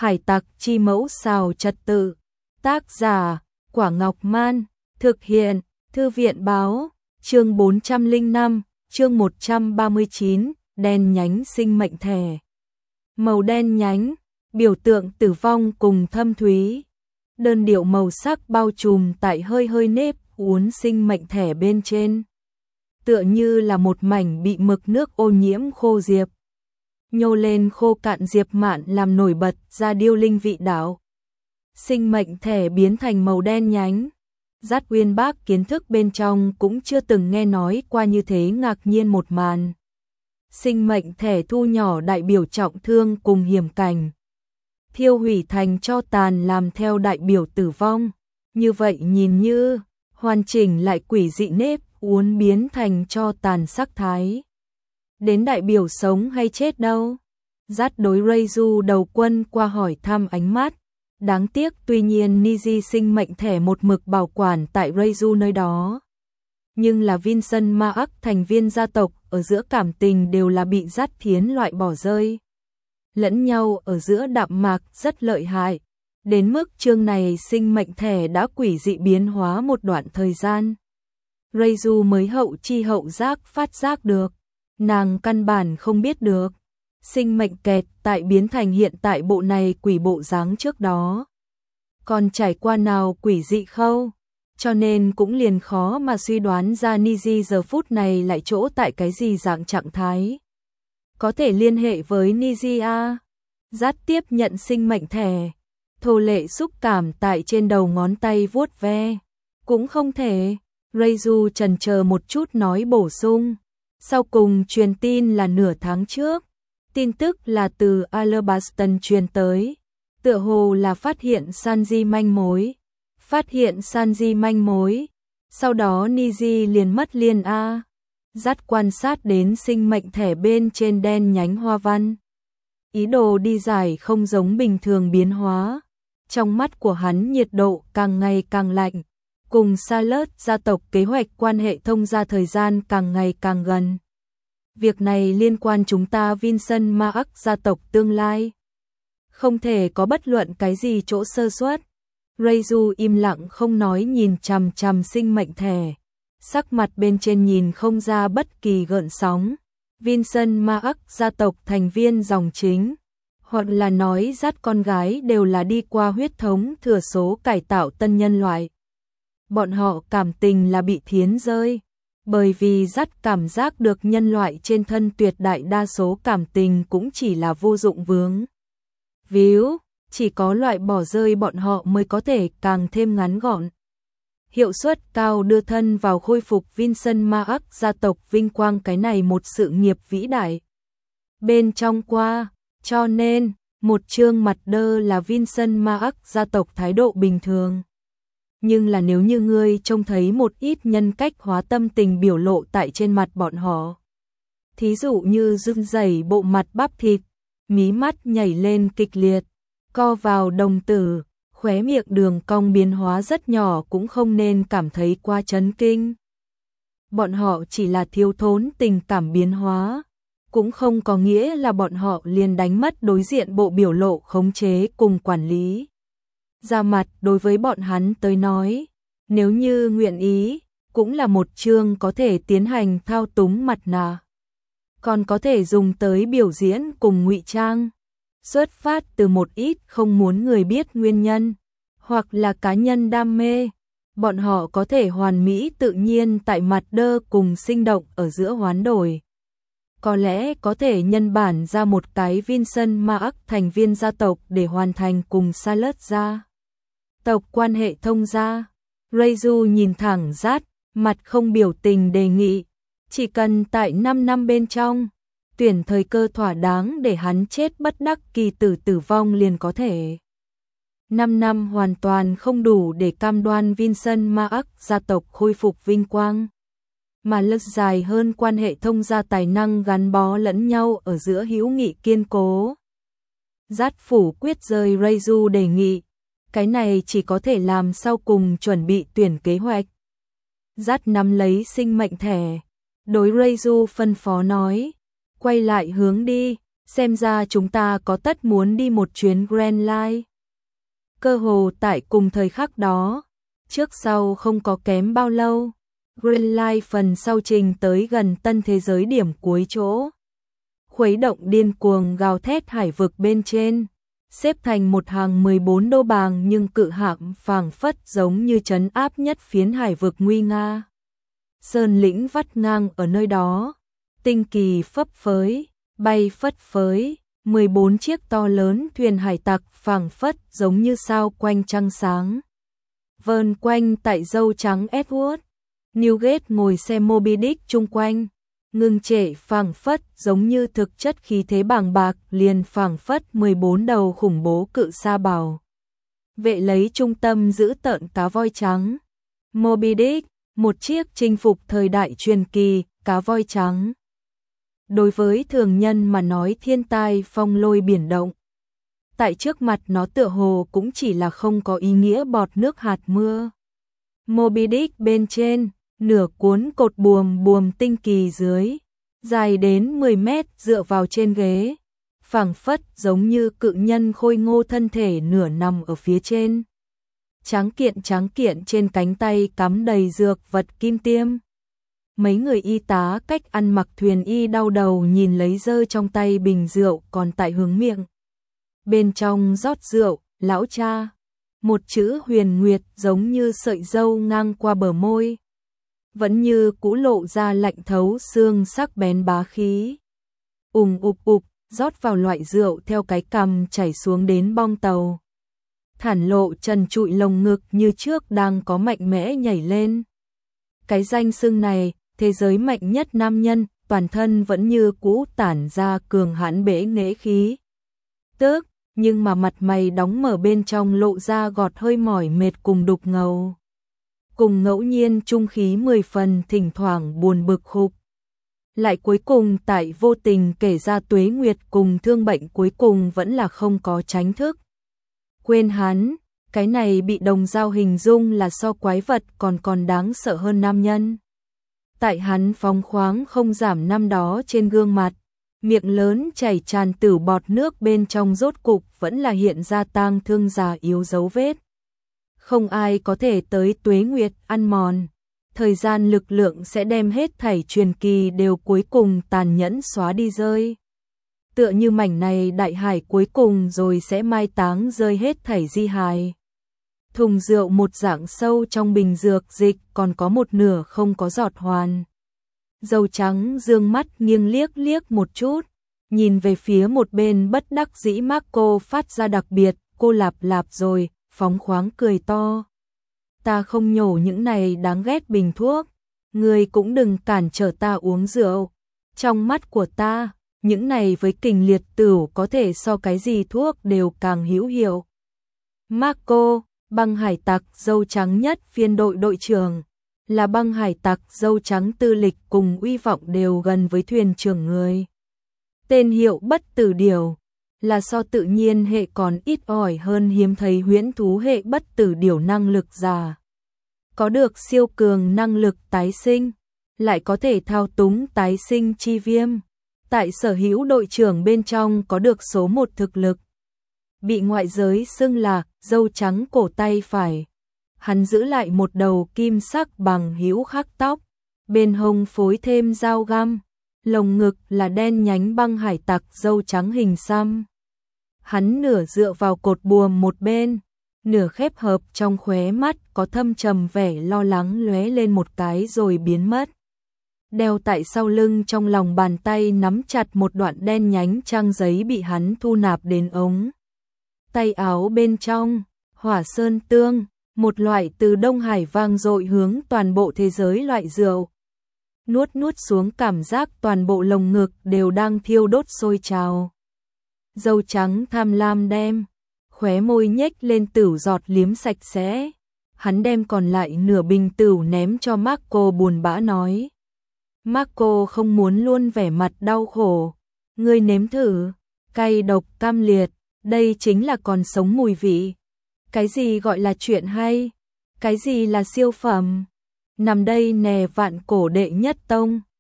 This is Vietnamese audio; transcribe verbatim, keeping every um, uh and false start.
Hải tặc chi mẫu xào trật tự. Tác giả, Quả Ngọc Man. Thực hiện, Thư viện báo. Chương bốn trăm lẻ năm, chương một trăm ba mươi chín, đen nhánh sinh mệnh thẻ. Màu đen nhánh, biểu tượng tử vong cùng thâm thúy. Đơn điệu màu sắc bao trùm tại hơi hơi nếp uốn sinh mệnh thẻ bên trên. Tựa như là một mảnh bị mực nước ô nhiễm khô diệp. Nhô lên khô cạn diệp mạn làm nổi bật ra điêu linh vị đạo. Sinh mệnh thẻ biến thành màu đen nhánh. Dát uyên bác kiến thức bên trong cũng chưa từng nghe nói qua như thế ngạc nhiên một màn. Sinh mệnh thẻ thu nhỏ đại biểu trọng thương cùng hiểm cảnh. Thiêu hủy thành cho tàn làm theo đại biểu tử vong. Như vậy nhìn như hoàn chỉnh lại quỷ dị nếp uốn biến thành cho tàn sắc thái. Đến đại biểu sống hay chết đâu? Dát đối Reizu đầu quân qua hỏi thăm ánh mắt. Đáng tiếc tuy nhiên Niji sinh mệnh thẻ một mực bảo quản tại Reizu nơi đó. Nhưng là Vincent Mark thành viên gia tộc ở giữa cảm tình đều là bị Dát Thiến loại bỏ rơi. Lẫn nhau ở giữa đạm mạc rất lợi hại. Đến mức chương này sinh mệnh thẻ đã quỷ dị biến hóa một đoạn thời gian. Reizu mới hậu chi hậu giác phát giác được. Nàng căn bản không biết được. Sinh mệnh kẹt tại biến thành hiện tại bộ này quỷ bộ dáng trước đó. Còn trải qua nào quỷ dị khâu. Cho nên cũng liền khó mà suy đoán ra Niji giờ phút này lại chỗ tại cái gì dạng trạng thái. Có thể liên hệ với Niji a. Dát tiếp nhận sinh mệnh thẻ. Thô lệ xúc cảm tại trên đầu ngón tay vuốt ve. Cũng không thể. Reizu chần chờ một chút nói bổ sung. Sau cùng truyền tin là nửa tháng trước. Tin tức là từ Alabaston truyền tới. Tựa hồ là phát hiện Sanji manh mối. Phát hiện Sanji manh mối. Sau đó Niji liền mất liên a. Dát quan sát đến sinh mệnh thẻ bên trên đen nhánh hoa văn. Ý đồ đi giải không giống bình thường biến hóa. Trong mắt của hắn nhiệt độ càng ngày càng lạnh. Cùng Salad gia tộc kế hoạch quan hệ thông gia thời gian càng ngày càng gần. Việc này liên quan chúng ta Vincent Mark gia tộc tương lai. Không thể có bất luận cái gì chỗ sơ suất. Reizu im lặng không nói nhìn chằm chằm sinh mệnh thẻ. Sắc mặt bên trên nhìn không ra bất kỳ gợn sóng. Vincent Mark gia tộc thành viên dòng chính. Hoặc là nói Dát con gái đều là đi qua huyết thống thừa số cải tạo tân nhân loại. Bọn họ cảm tình là bị thiến rơi. Bởi vì Dát cảm giác được nhân loại trên thân tuyệt đại đa số cảm tình cũng chỉ là vô dụng vướng víu, chỉ có loại bỏ rơi bọn họ mới có thể càng thêm ngắn gọn. Hiệu suất cao đưa thân vào khôi phục Vincent Mark gia tộc vinh quang cái này một sự nghiệp vĩ đại. Bên trong qua, cho nên, một chương mặt đơ là Vincent Mark gia tộc thái độ bình thường. Nhưng là nếu như ngươi trông thấy một ít nhân cách hóa tâm tình biểu lộ tại trên mặt bọn họ. Thí dụ như run rẩy bộ mặt bắp thịt, mí mắt nhảy lên kịch liệt, co vào đồng tử, khóe miệng đường cong biến hóa rất nhỏ cũng không nên cảm thấy quá chấn kinh. Bọn họ chỉ là thiếu thốn tình cảm biến hóa, cũng không có nghĩa là bọn họ liền đánh mất đối diện bộ biểu lộ khống chế cùng quản lý. Ra mặt đối với bọn hắn tới nói, nếu như nguyện ý, cũng là một chương có thể tiến hành thao túng mặt nạ. Còn có thể dùng tới biểu diễn cùng ngụy trang. Xuất phát từ một ít không muốn người biết nguyên nhân, hoặc là cá nhân đam mê. Bọn họ có thể hoàn mỹ tự nhiên tại mặt đơ cùng sinh động ở giữa hoán đổi. Có lẽ có thể nhân bản ra một cái Vincent Mark thành viên gia tộc để hoàn thành cùng Salad gia tộc quan hệ thông gia. Reizu nhìn thẳng Dát, mặt không biểu tình đề nghị. Chỉ cần tại năm năm bên trong, tuyển thời cơ thỏa đáng để hắn chết bất đắc kỳ tử tử vong liền có thể. năm năm hoàn toàn không đủ để cam đoan Vincent Mark gia tộc khôi phục vinh quang. Mà lực dài hơn quan hệ thông gia tài năng gắn bó lẫn nhau ở giữa hữu nghị kiên cố. Dát phủ quyết rơi Reizu đề nghị. Cái này chỉ có thể làm sau cùng chuẩn bị tuyển kế hoạch. Dát nắm lấy sinh mệnh thẻ. Đối Reizu phân phó nói. Quay lại hướng đi. xem ra chúng ta có tất muốn đi một chuyến Grand Line. Cơ hồ tại cùng thời khắc đó, trước sau không có kém bao lâu, Grand Line phần sau trình tới gần tân thế giới điểm cuối chỗ. Khuấy động điên cuồng gào thét hải vực bên trên, xếp thành một hàng mười bốn đô bàng nhưng cự hạm phảng phất giống như trấn áp nhất phiến hải vực nguy nga. Sơn lĩnh vắt ngang ở nơi đó, tinh kỳ phấp phới, bay phất phới, mười bốn chiếc to lớn thuyền hải tặc phảng phất giống như sao quanh trăng sáng. Vờn quanh tại dâu trắng Edward, Newgate ngồi xe Moby Dick chung quanh, ngưng trệ phảng phất giống như thực chất khí thế bàng bạc liền phảng phất mười bốn đầu khủng bố cự sa bảo. Vệ lấy trung tâm giữ tợn cá voi trắng. Moby Dick, một chiếc chinh phục thời đại truyền kỳ, cá voi trắng. Đối với thường nhân mà nói thiên tai phong lôi biển động. Tại trước mặt nó tựa hồ cũng chỉ là không có ý nghĩa bọt nước hạt mưa. Moby Dick bên trên, nửa cuốn cột buồm buồm tinh kỳ dưới, dài đến mười mét dựa vào trên ghế, phảng phất giống như cự nhân khôi ngô thân thể nửa nằm ở phía trên. Tráng kiện tráng kiện trên cánh tay cắm đầy dược vật kim tiêm. Mấy người y tá cách ăn mặc thuyền y đau đầu nhìn lấy dơ trong tay bình rượu còn tại hướng miệng. Bên trong rót rượu, lão cha. Một chữ huyền nguyệt giống như sợi dâu ngang qua bờ môi. Vẫn như cũ lộ ra lạnh thấu xương sắc bén bá khí. Ùng ục ục, rót vào loại rượu theo cái cằm chảy xuống đến bong tàu. Thản lộ trần trụi lồng ngực như trước đang có mạnh mẽ nhảy lên. Cái danh xưng này, thế giới mạnh nhất nam nhân, toàn thân vẫn như cũ tản ra cường hãn bế nghệ khí. Tước, nhưng mà mặt mày đóng mở bên trong lộ ra gọt hơi mỏi mệt cùng đục ngầu. Cùng ngẫu nhiên trung khí mười phần thỉnh thoảng buồn bực khục. Lại cuối cùng tại vô tình kể ra tuế nguyệt cùng thương bệnh cuối cùng vẫn là không có tránh thức. Quên hắn, cái này bị đồng dao hình dung là so quái vật còn còn đáng sợ hơn nam nhân. Tại hắn phóng khoáng không giảm năm đó trên gương mặt, miệng lớn chảy tràn tử bọt nước bên trong rốt cục vẫn là hiện ra tang thương già yếu dấu vết. Không ai có thể tới tuế nguyệt ăn mòn, thời gian lực lượng sẽ đem hết thảy truyền kỳ đều cuối cùng tàn nhẫn xóa đi rơi. Tựa như mảnh này đại hải cuối cùng rồi sẽ mai táng rơi hết thảy di hài. Thùng rượu một dạng sâu trong bình dược dịch còn có một nửa không có giọt hoàn. Dâu trắng dương mắt nghiêng liếc liếc một chút, nhìn về phía một bên bất đắc dĩ Marco phát ra đặc biệt, cô lạp lạp rồi, phóng khoáng cười to. Ta không nhổ những này đáng ghét bình thuốc, người cũng đừng cản trở ta uống rượu. Trong mắt của ta, những này với kình liệt tửu có thể so cái gì thuốc đều càng hữu hiệu. Marco, băng hải tặc dâu trắng nhất phiên đội đội trưởng, là băng hải tặc dâu trắng tư lịch cùng uy vọng đều gần với thuyền trưởng người. Tên hiệu bất tử điểu, là so tự nhiên hệ còn ít ỏi hơn hiếm thấy huyễn thú hệ bất tử điểu năng lực giả. Có được siêu cường năng lực tái sinh, lại có thể thao túng tái sinh chi viêm. Tại sở hữu đội trưởng bên trong có được số một thực lực. Bị ngoại giới xưng là dâu trắng cổ tay phải. Hắn giữ lại một đầu kim sắc bằng hữu khắc tóc, bên hông phối thêm dao găm, lồng ngực là đen nhánh băng hải tặc dâu trắng hình xăm. Hắn nửa dựa vào cột buồm một bên, nửa khép hợp trong khóe mắt có thâm trầm vẻ lo lắng lóe lên một cái rồi biến mất. Đeo tại sau lưng trong lòng bàn tay nắm chặt một đoạn đen nhánh trang giấy bị hắn thu nạp đến ống. Tay áo bên trong, hỏa sơn tương, một loại từ Đông Hải vang dội hướng toàn bộ thế giới loại rượu. Nuốt nuốt xuống cảm giác toàn bộ lồng ngực đều đang thiêu đốt sôi trào. Dâu trắng tham lam đem, khóe môi nhếch lên tửu giọt liếm sạch sẽ. Hắn đem còn lại nửa bình tửu ném cho Marco buồn bã nói. Marco không muốn luôn vẻ mặt đau khổ. Ngươi nếm thử, cay độc cam liệt, đây chính là còn sống mùi vị. Cái gì gọi là chuyện hay? Cái gì là siêu phẩm? Nằm đây nè vạn cổ đệ nhất tông.